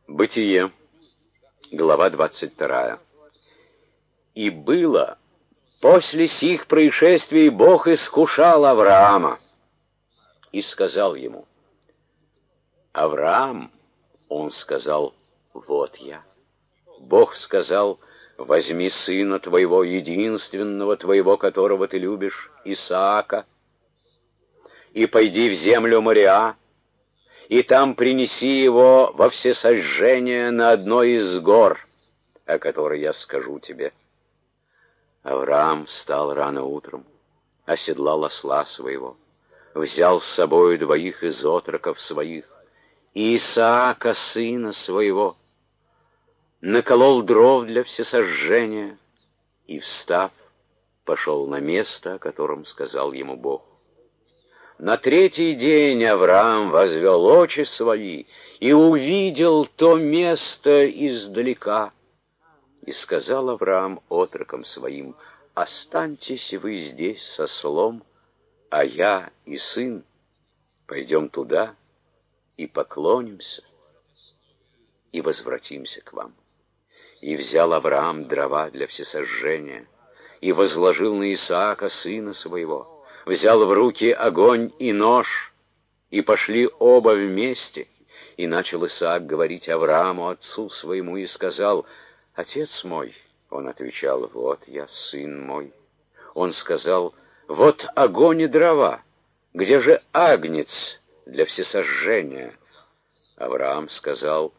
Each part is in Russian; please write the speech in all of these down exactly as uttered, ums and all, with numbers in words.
Бытие, глава двадцать вторая. И было после сих происшествий Бог искушал Авраама и сказал ему: Авраам, он сказал: вот я. Бог сказал: возьми сына твоего, единственного твоего, которого ты любишь, Исаака, и пойди в землю Мориа, и там принеси его во всесожжение на одной из гор, о которой я скажу тебе. Авраам встал рано утром, оседлал осла своего, взял с собою двоих из отроков своих и Исаака, сына своего, наколол дров для всесожжения и, встав, пошел на место, о котором сказал ему Бог. На третий день Авраам возвел очи свои и увидел то место издалека. И сказал Авраам отрокам своим: останьтесь вы здесь со ослом, а я и сын пойдем туда и поклонимся, и возвратимся к вам. И взял Авраам дрова для всесожжения, и возложил на Исаака, сына своего, взял в руки огонь и нож, и пошли оба вместе. И начал Исаак говорить Аврааму, отцу своему, и сказал: отец мой. Он отвечал: вот я, сын мой. Он сказал: вот огонь и дрова, где же агнец для всесожжения? Авраам сказал: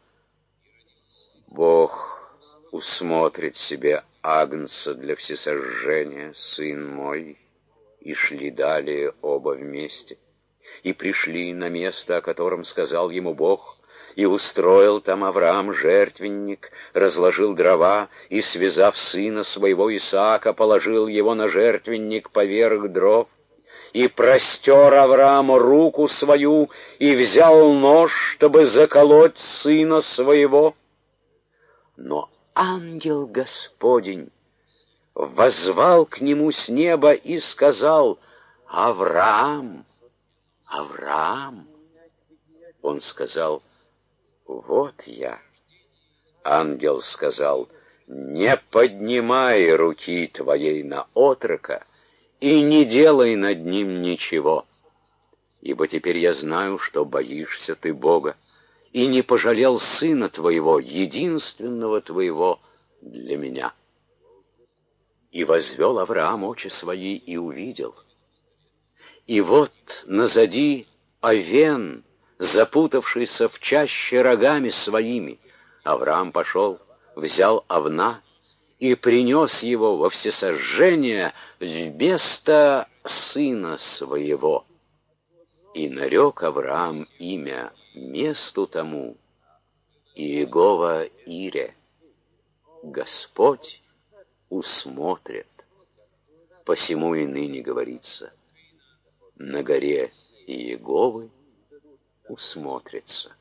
Бог усмотрит себе агнца для всесожжения, сын мой. И шли далее оба вместе, и пришли на место, о котором сказал ему Бог, и устроил там Авраам жертвенник, разложил дрова, и, связав сына своего Исаака, положил его на жертвенник поверх дров, и простер Аврааму руку свою, и взял нож, чтобы заколоть сына своего. Но ангел Господень воззвал к нему с неба и сказал: Авраам, Авраам. Он сказал: вот я. Ангел сказал: не поднимай руки твоей на отрока и не делай над ним ничего, ибо теперь я знаю, что боишься ты Бога, и не пожалел сына твоего, единственного твоего, для меня. И возвел Авраам очи свои и увидел. И вот назади овен, запутавшийся в чаще рогами своими. Авраам пошел, взял овна и принес его во всесожжение вместо сына своего. И нарек Авраам имя месту тому Иегова Ире, Господь усмотрит. Посему и ныне говорится: на горе Иеговы усмотрится.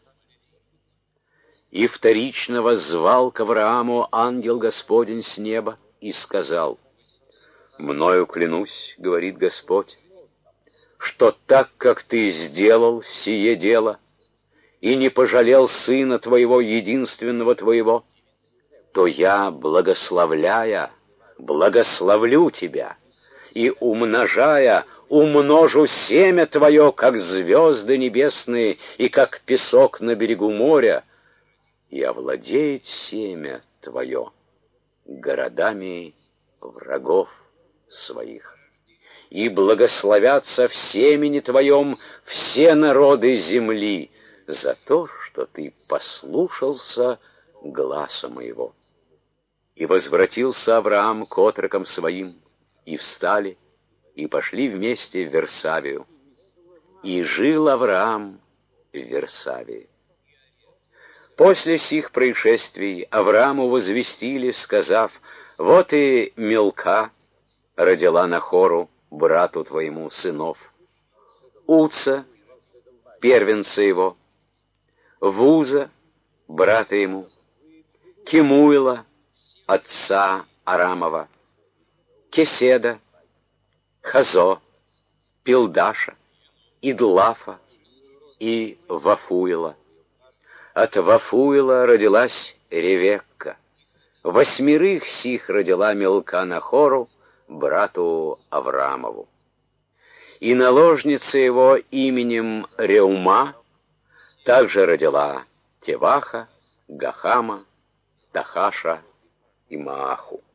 И вторично воззвал к Аврааму ангел Господень с неба и сказал: мною клянусь, говорит Господь, что так как ты сделал сие дело и не пожалел сына твоего, единственного твоего, то я, благословляя, благословлю тебя, и, умножая, умножу семя твое, как звезды небесные и как песок на берегу моря, и овладеет семя твое городами врагов своих. И благословятся в семени твоем все народы земли за то, что ты послушался гласа моего. И возвратился Авраам к отрокам своим, и встали, и пошли вместе в Версавию. И жил Авраам в Версавии. После сих происшествий Аврааму возвестили, сказав: вот и Милка родила Нахору, брату твоему, сынов: Уца, первенца его, Вуза, брата ему, Кемуила, отца Арамова, Кеседа, Хазо, Пилдаша, Идлафа и Вафуила. От Вафуила родилась Ревекка. Восьмерых сих родила Милка Нахору, брату Авраамову. И наложница его именем Реума также родила Теваха, Гахама, Тахаша и Мааху.